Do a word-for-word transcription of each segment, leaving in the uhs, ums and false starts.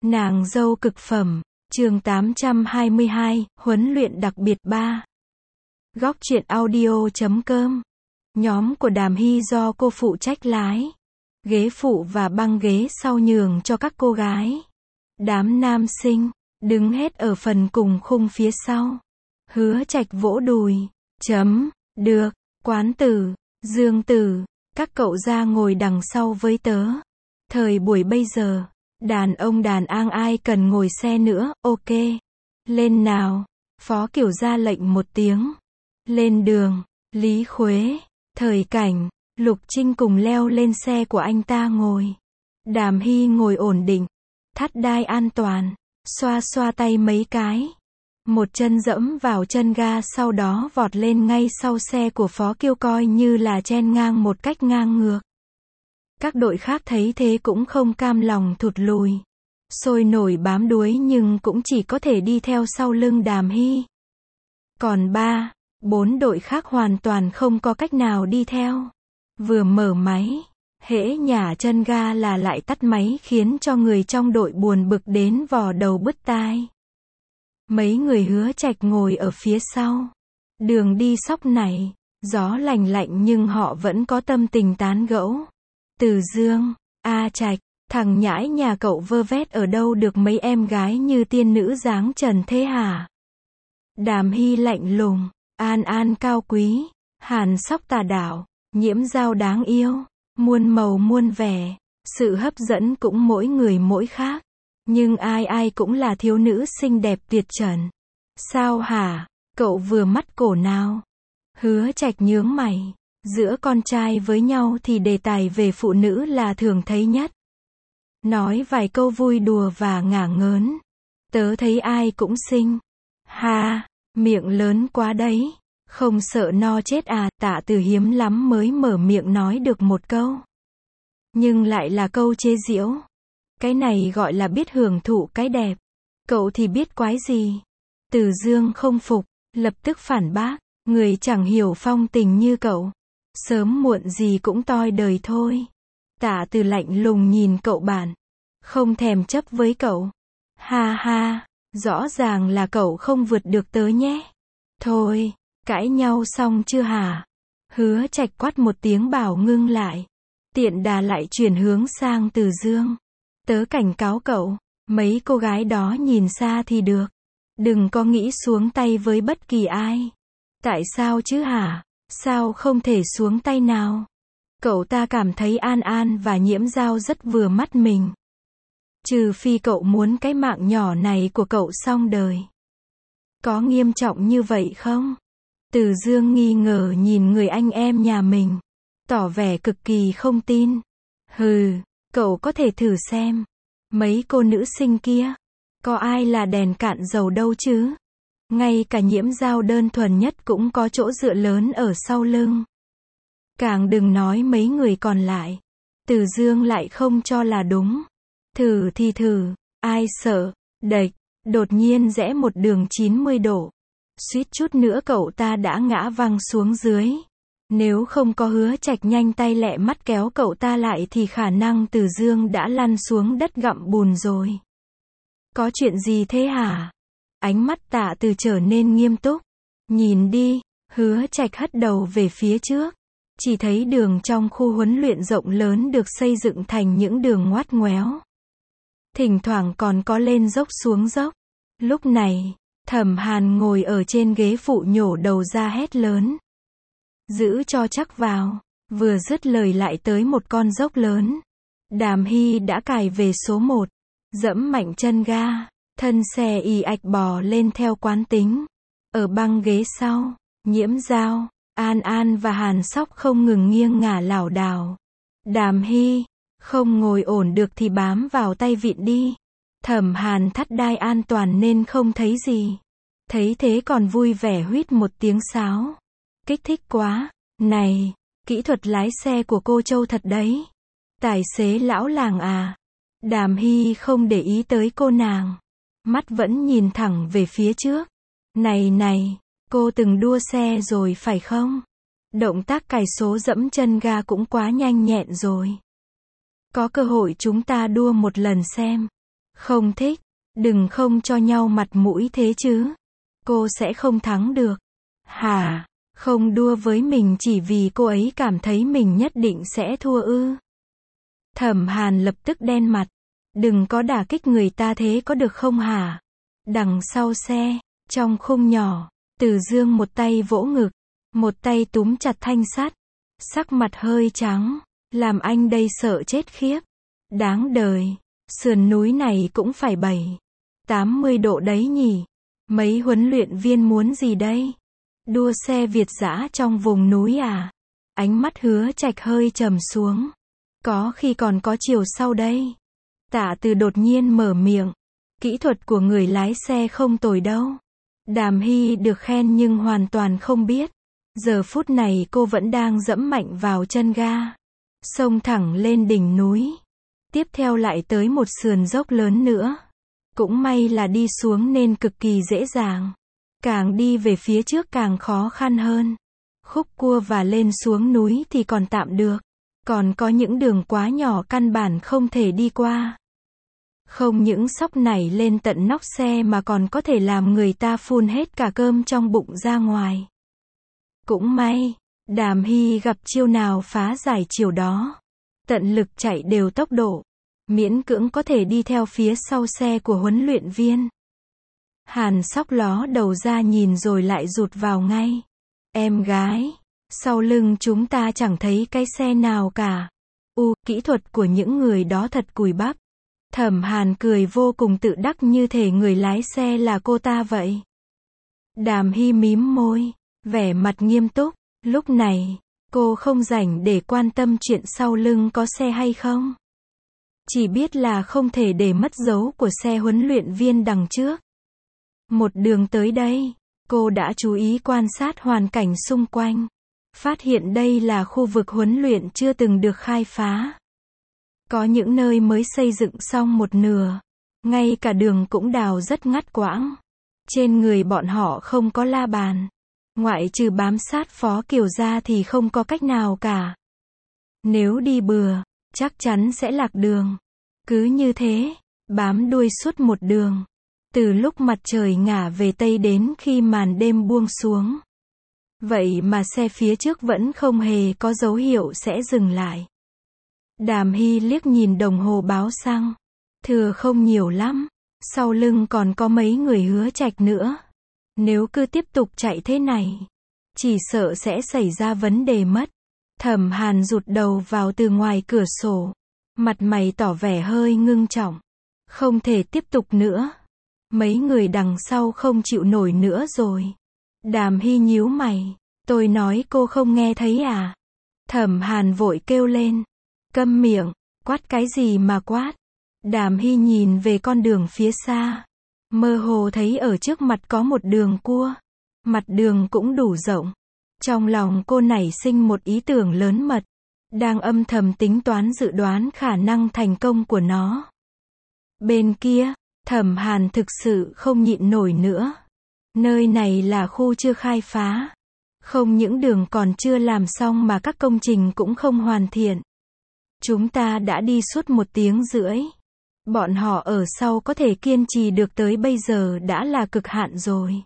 Nàng dâu cực phẩm, chương tám trăm hai mươi hai, huấn luyện đặc biệt ba. Góc truyện audio chấm com. Nhóm của Đàm Hy do cô phụ trách lái ghế phụ và băng ghế sau nhường cho các cô gái. Đám nam sinh đứng hết ở phần cùng khung phía sau. Hứa Trạch vỗ đùi, chấm, được, Quán Tử, Dương Tử, các cậu ra ngồi đằng sau với tớ. Thời buổi bây giờ, đàn ông đàn an ai cần ngồi xe nữa, ok. Lên nào. Phó Kiểu ra lệnh một tiếng. Lên đường. Lý Khuế, Thời Cảnh, Lục Trinh cùng leo lên xe của anh ta ngồi. Đàm Hy ngồi ổn định, thắt đai an toàn, xoa xoa tay mấy cái. Một chân dẫm vào chân ga, sau đó vọt lên ngay sau xe của Phó Kiêu, coi như là chen ngang một cách ngang ngược. Các đội khác thấy thế cũng không cam lòng thụt lùi, sôi nổi bám đuối nhưng cũng chỉ có thể đi theo sau lưng Đàm Hy. Còn ba, bốn đội khác hoàn toàn không có cách nào đi theo. Vừa mở máy, hễ nhả chân ga là lại tắt máy, khiến cho người trong đội buồn bực đến vò đầu bứt tai. Mấy người Hứa Trạch ngồi ở phía sau. Đường đi sóc này, gió lành lạnh nhưng họ vẫn có tâm tình tán gẫu. Từ Dương, A Trạch, thằng nhãi nhà cậu vơ vét ở đâu được mấy em gái như tiên nữ dáng trần thế hả? Đàm Hy lạnh lùng, An An cao quý, Hàn Sóc tà đạo, Nhiễm Giao đáng yêu, muôn màu muôn vẻ, sự hấp dẫn cũng mỗi người mỗi khác. Nhưng ai ai cũng là thiếu nữ xinh đẹp tuyệt trần. Sao hả? Cậu vừa mắt cổ nào? Hứa Trạch nhướng mày. Giữa con trai với nhau thì đề tài về phụ nữ là thường thấy nhất. Nói vài câu vui đùa và ngả ngớn. Tớ thấy ai cũng xinh. Ha, miệng lớn quá đấy. Không sợ no chết à? Tạ Từ hiếm lắm mới mở miệng nói được một câu. Nhưng lại là câu chế giễu. Cái này gọi là biết hưởng thụ cái đẹp. Cậu thì biết quái gì? Từ Dương không phục, lập tức phản bác. Người chẳng hiểu phong tình như cậu, sớm muộn gì cũng toi đời thôi. Tạ Từ lạnh lùng nhìn cậu bạn, không thèm chấp với cậu. Ha ha, rõ ràng là cậu không vượt được tớ nhé. Thôi, cãi nhau xong chưa hả? Hứa Trạch quát một tiếng bảo ngưng lại. Tiện đà lại chuyển hướng sang Từ Dương. Tớ cảnh cáo cậu, mấy cô gái đó nhìn xa thì được. Đừng có nghĩ xuống tay với bất kỳ ai. Tại sao chứ hả? Sao không thể xuống tay nào? Cậu ta cảm thấy An An và Nhiễm Giao rất vừa mắt mình. Trừ phi cậu muốn cái mạng nhỏ này của cậu xong đời. Có nghiêm trọng như vậy không? Từ Dương nghi ngờ nhìn người anh em nhà mình, tỏ vẻ cực kỳ không tin. Hừ, cậu có thể thử xem. Mấy cô nữ sinh kia, có ai là đèn cạn dầu đâu chứ? Ngay cả Nhiễm Giao đơn thuần nhất cũng có chỗ dựa lớn ở sau lưng. Càng đừng nói mấy người còn lại. Từ Dương lại không cho là đúng. Thử thì thử, ai sợ. Đệch, đột nhiên rẽ một đường chín mươi độ. Suýt chút nữa cậu ta đã ngã văng xuống dưới. Nếu không có Hứa Trạch nhanh tay lẹ mắt kéo cậu ta lại thì khả năng Từ Dương đã lăn xuống đất gặm bùn rồi. Có chuyện gì thế hả? Ánh mắt Tạ Từ trở nên nghiêm túc. Nhìn đi. Hứa Trạch hất đầu về phía trước. Chỉ thấy đường trong khu huấn luyện rộng lớn được xây dựng thành những đường ngoắt ngoéo. Thỉnh thoảng còn có lên dốc xuống dốc. Lúc này, Thẩm Hàn ngồi ở trên ghế phụ nhổ đầu ra hét lớn. Giữ cho chắc vào. Vừa dứt lời lại tới một con dốc lớn. Đàm Hy đã cài về số một. Dẫm mạnh chân ga. Thân xe ì ạch bò lên theo quán tính. Ở băng ghế sau, Nhiễm Giao, An An và Hàn Sóc không ngừng nghiêng ngả lảo đảo. Đàm Hy, không ngồi ổn được thì bám vào tay vịn đi. Thẩm Hàn thắt đai an toàn nên không thấy gì. Thấy thế còn vui vẻ huýt một tiếng sáo. Kích thích quá. Này, kỹ thuật lái xe của cô Châu thật đấy. Tài xế lão làng à. Đàm Hy không để ý tới cô nàng. Mắt vẫn nhìn thẳng về phía trước. Này này, cô từng đua xe rồi phải không? Động tác cài số dẫm chân ga cũng quá nhanh nhẹn rồi. Có cơ hội chúng ta đua một lần xem. Không thích. Đừng không cho nhau mặt mũi thế chứ. Cô sẽ không thắng được. Hả? Không đua với mình chỉ vì cô ấy cảm thấy mình nhất định sẽ thua ư? Thẩm Hàn lập tức đen mặt. Đừng có đả kích người ta thế có được không hả? Đằng sau xe, trong khung nhỏ, Từ Dương một tay vỗ ngực, một tay túm chặt thanh sắt, sắc mặt hơi trắng, làm anh đây sợ chết khiếp. Đáng đời, sườn núi này cũng phải bảy, tám mươi độ đấy nhỉ? Mấy huấn luyện viên muốn gì đây? Đua xe Việt dã trong vùng núi à? Ánh mắt Hứa Trạch hơi trầm xuống. Có khi còn có chiều sau đây. Tạ Từ đột nhiên mở miệng. Kỹ thuật của người lái xe không tồi đâu. Đàm Hy được khen nhưng hoàn toàn không biết. Giờ phút này cô vẫn đang dẫm mạnh vào chân ga. Xông thẳng lên đỉnh núi. Tiếp theo lại tới một sườn dốc lớn nữa. Cũng may là đi xuống nên cực kỳ dễ dàng. Càng đi về phía trước càng khó khăn hơn. Khúc cua và lên xuống núi thì còn tạm được. Còn có những đường quá nhỏ căn bản không thể đi qua. Không những sóc nảy lên tận nóc xe mà còn có thể làm người ta phun hết cả cơm trong bụng ra ngoài. Cũng may, Đàm Hy gặp chiêu nào phá giải chiều đó. Tận lực chạy đều tốc độ. Miễn cưỡng có thể đi theo phía sau xe của huấn luyện viên. Hàn Sóc ló đầu ra nhìn rồi lại rụt vào ngay. Em gái, sau lưng chúng ta chẳng thấy cái xe nào cả. U, kỹ thuật của những người đó thật cùi bắp. Thẩm Hàn cười vô cùng tự đắc như thể người lái xe là cô ta vậy. Đàm Hy mím môi, vẻ mặt nghiêm túc. Lúc này, cô không rảnh để quan tâm chuyện sau lưng có xe hay không. Chỉ biết là không thể để mất dấu của xe huấn luyện viên đằng trước. Một đường tới đây, cô đã chú ý quan sát hoàn cảnh xung quanh. Phát hiện đây là khu vực huấn luyện chưa từng được khai phá. Có những nơi mới xây dựng xong một nửa. Ngay cả đường cũng đào rất ngắt quãng. Trên người bọn họ không có la bàn. Ngoại trừ bám sát Phó Kiều ra thì không có cách nào cả. Nếu đi bừa, chắc chắn sẽ lạc đường. Cứ như thế, bám đuôi suốt một đường. Từ lúc mặt trời ngả về Tây đến khi màn đêm buông xuống. Vậy mà xe phía trước vẫn không hề có dấu hiệu sẽ dừng lại. Đàm Hy liếc nhìn đồng hồ báo xăng. Thừa không nhiều lắm. Sau lưng còn có mấy người Hứa Trạch nữa. Nếu cứ tiếp tục chạy thế này, chỉ sợ sẽ xảy ra vấn đề mất. Thẩm Hàn rụt đầu vào từ ngoài cửa sổ. Mặt mày tỏ vẻ hơi ngưng trọng. Không thể tiếp tục nữa. Mấy người đằng sau không chịu nổi nữa rồi. Đàm Hy nhíu mày. Tôi nói cô không nghe thấy à? Thẩm Hàn vội kêu lên. Câm miệng, quát cái gì mà quát? Đàm Hy nhìn về con đường phía xa. Mơ hồ thấy ở trước mặt có một đường cua. Mặt đường cũng đủ rộng. Trong lòng cô nảy sinh một ý tưởng lớn mật. Đang âm thầm tính toán dự đoán khả năng thành công của nó. Bên kia, Thẩm Hàn thực sự không nhịn nổi nữa. Nơi này là khu chưa khai phá. Không những đường còn chưa làm xong mà các công trình cũng không hoàn thiện. Chúng ta đã đi suốt một tiếng rưỡi. Bọn họ ở sau có thể kiên trì được tới bây giờ đã là cực hạn rồi.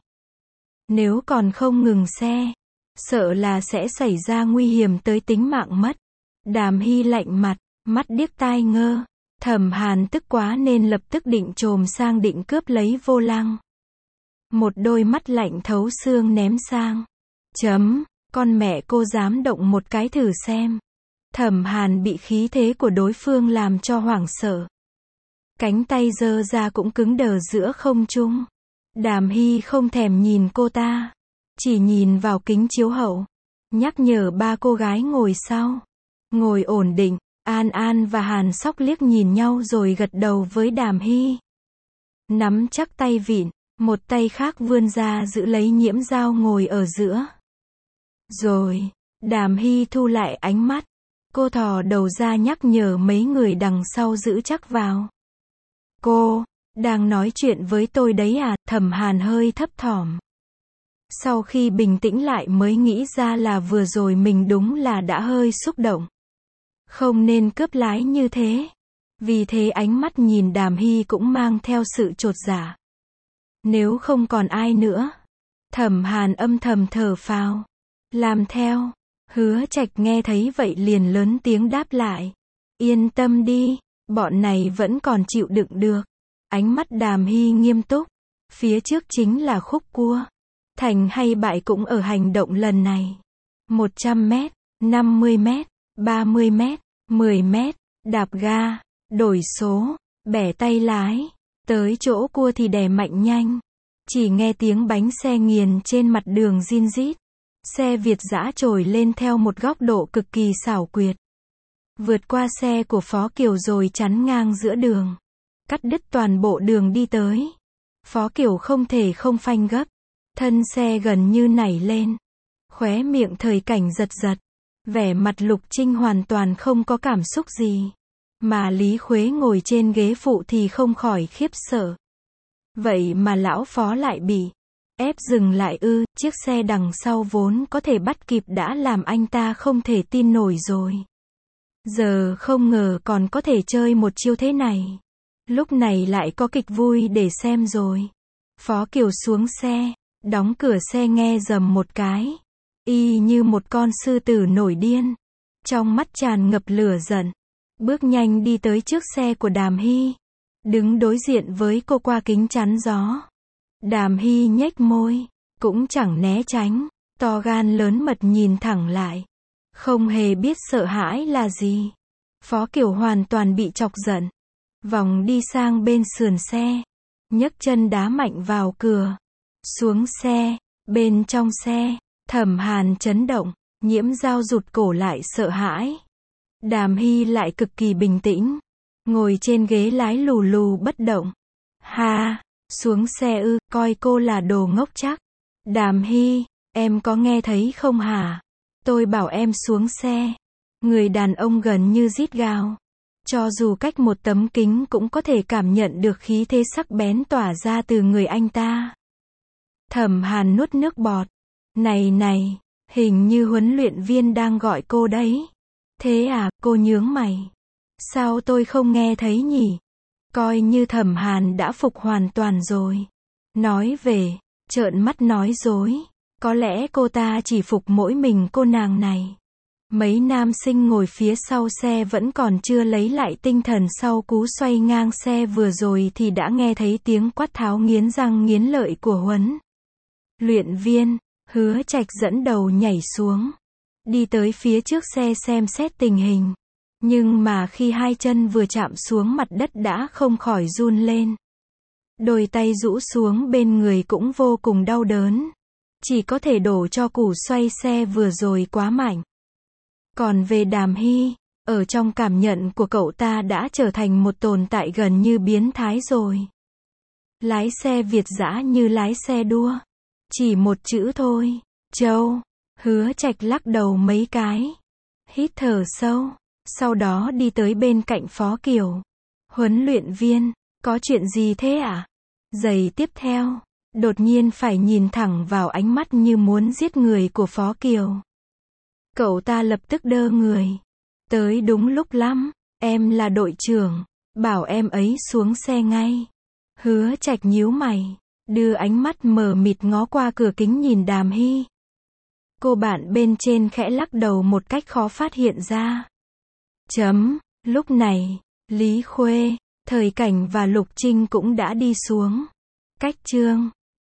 Nếu còn không ngừng xe, sợ là sẽ xảy ra nguy hiểm tới tính mạng mất. Đàm Hy lạnh mặt, mắt điếc tai ngơ. Thẩm Hàn tức quá nên lập tức định chồm sang định cướp lấy vô lăng. Một đôi mắt lạnh thấu xương ném sang. Chấm, con mẹ cô dám động một cái thử xem. Thẩm Hàn bị khí thế của đối phương làm cho hoảng sợ. Cánh tay giơ ra cũng cứng đờ giữa không trung. Đàm Hy không thèm nhìn cô ta. Chỉ nhìn vào kính chiếu hậu. Nhắc nhở ba cô gái ngồi sau. Ngồi ổn định. An An và Hàn Sóc liếc nhìn nhau rồi gật đầu với Đàm Hy. Nắm chắc tay vịn. Một tay khác vươn ra giữ lấy Nhiễm Dao ngồi ở giữa. Rồi, Đàm Hy thu lại ánh mắt. Cô thò đầu ra nhắc nhở mấy người đằng sau giữ chắc vào. Cô, đang nói chuyện với tôi đấy à? Thẩm Hàn hơi thấp thỏm. Sau khi bình tĩnh lại mới nghĩ ra là vừa rồi mình đúng là đã hơi xúc động. Không nên cướp lái như thế. Vì thế ánh mắt nhìn Đàm Hy cũng mang theo sự chột dạ. Nếu không còn ai nữa. Thẩm Hàn âm thầm thở phào. Làm theo. Hứa Trạch nghe thấy vậy liền lớn tiếng đáp lại. Yên tâm đi, bọn này vẫn còn chịu đựng được. Ánh mắt Đàm Hy nghiêm túc. Phía trước chính là khúc cua. Thành hay bại cũng ở hành động lần này. một trăm mét, năm mươi mét, ba mươi mét, mười mét, đạp ga, đổi số, bẻ tay lái. Tới chỗ cua thì đè mạnh nhanh. Chỉ nghe tiếng bánh xe nghiền trên mặt đường rin rít. Xe Việt dã trồi lên theo một góc độ cực kỳ xảo quyệt. Vượt qua xe của Phó Kiều rồi chắn ngang giữa đường. Cắt đứt toàn bộ đường đi tới. Phó Kiều không thể không phanh gấp. Thân xe gần như nảy lên. Khóe miệng Thời Cảnh giật giật. Vẻ mặt Lục Trinh hoàn toàn không có cảm xúc gì. Mà Lý Khuế ngồi trên ghế phụ thì không khỏi khiếp sợ. Vậy mà lão Phó lại bị ép dừng lại ư, chiếc xe đằng sau vốn có thể bắt kịp đã làm anh ta không thể tin nổi rồi. Giờ không ngờ còn có thể chơi một chiêu thế này. Lúc này lại có kịch vui để xem rồi. Phó Kiều xuống xe, đóng cửa xe nghe rầm một cái. Y như một con sư tử nổi điên. Trong mắt tràn ngập lửa giận. Bước nhanh đi tới trước xe của Đàm Hy. Đứng đối diện với cô qua kính chắn gió. Đàm Hy nhếch môi, cũng chẳng né tránh, to gan lớn mật nhìn thẳng lại. Không hề biết sợ hãi là gì. Phó Kiều hoàn toàn bị chọc giận. Vòng đi sang bên sườn xe. Nhấc chân đá mạnh vào cửa. Xuống xe, bên trong xe, Thẩm Hàn chấn động, Nhiễm Giao rụt cổ lại sợ hãi. Đàm Hy lại cực kỳ bình tĩnh. Ngồi trên ghế lái lù lù bất động. Ha, xuống xe ư, coi cô là đồ ngốc chắc. Đàm Hy, em có nghe thấy không hả? Tôi bảo em xuống xe. Người đàn ông gần như rít gào. Cho dù cách một tấm kính cũng có thể cảm nhận được khí thế sắc bén tỏa ra từ người anh ta. Thẩm Hàn nuốt nước bọt. Này này, hình như huấn luyện viên đang gọi cô đấy. Thế à, cô nhướng mày. Sao tôi không nghe thấy nhỉ? Coi như Thẩm Hàn đã phục hoàn toàn rồi. Nói về, trợn mắt nói dối. Có lẽ cô ta chỉ phục mỗi mình cô nàng này. Mấy nam sinh ngồi phía sau xe vẫn còn chưa lấy lại tinh thần sau cú xoay ngang xe vừa rồi thì đã nghe thấy tiếng quát tháo nghiến răng nghiến lợi của huấn luyện viên. Hứa Trạch dẫn đầu nhảy xuống. Đi tới phía trước xe xem xét tình hình. Nhưng mà khi hai chân vừa chạm xuống mặt đất đã không khỏi run lên. Đôi tay rũ xuống bên người cũng vô cùng đau đớn. Chỉ có thể đổ cho củ xoay xe vừa rồi quá mạnh. Còn về Đàm Hy, ở trong cảm nhận của cậu ta đã trở thành một tồn tại gần như biến thái rồi. Lái xe Việt dã như lái xe đua. Chỉ một chữ thôi, Châu. Hứa Trạch lắc đầu mấy cái. Hít thở sâu. Sau đó đi tới bên cạnh Phó Kiều. Huấn luyện viên, có chuyện gì thế ạ? À? Giây tiếp theo, đột nhiên phải nhìn thẳng vào ánh mắt như muốn giết người của Phó Kiều. Cậu ta lập tức đơ người. Tới đúng lúc lắm, em là đội trưởng, bảo em ấy xuống xe ngay. Hứa Trạch nhíu mày, đưa ánh mắt mờ mịt ngó qua cửa kính nhìn Đàm Hy. Cô bạn bên trên khẽ lắc đầu một cách khó phát hiện ra. Chấm, lúc này, Lý Khuê, Thời Cảnh và Lục Trinh cũng đã đi xuống. Cách chương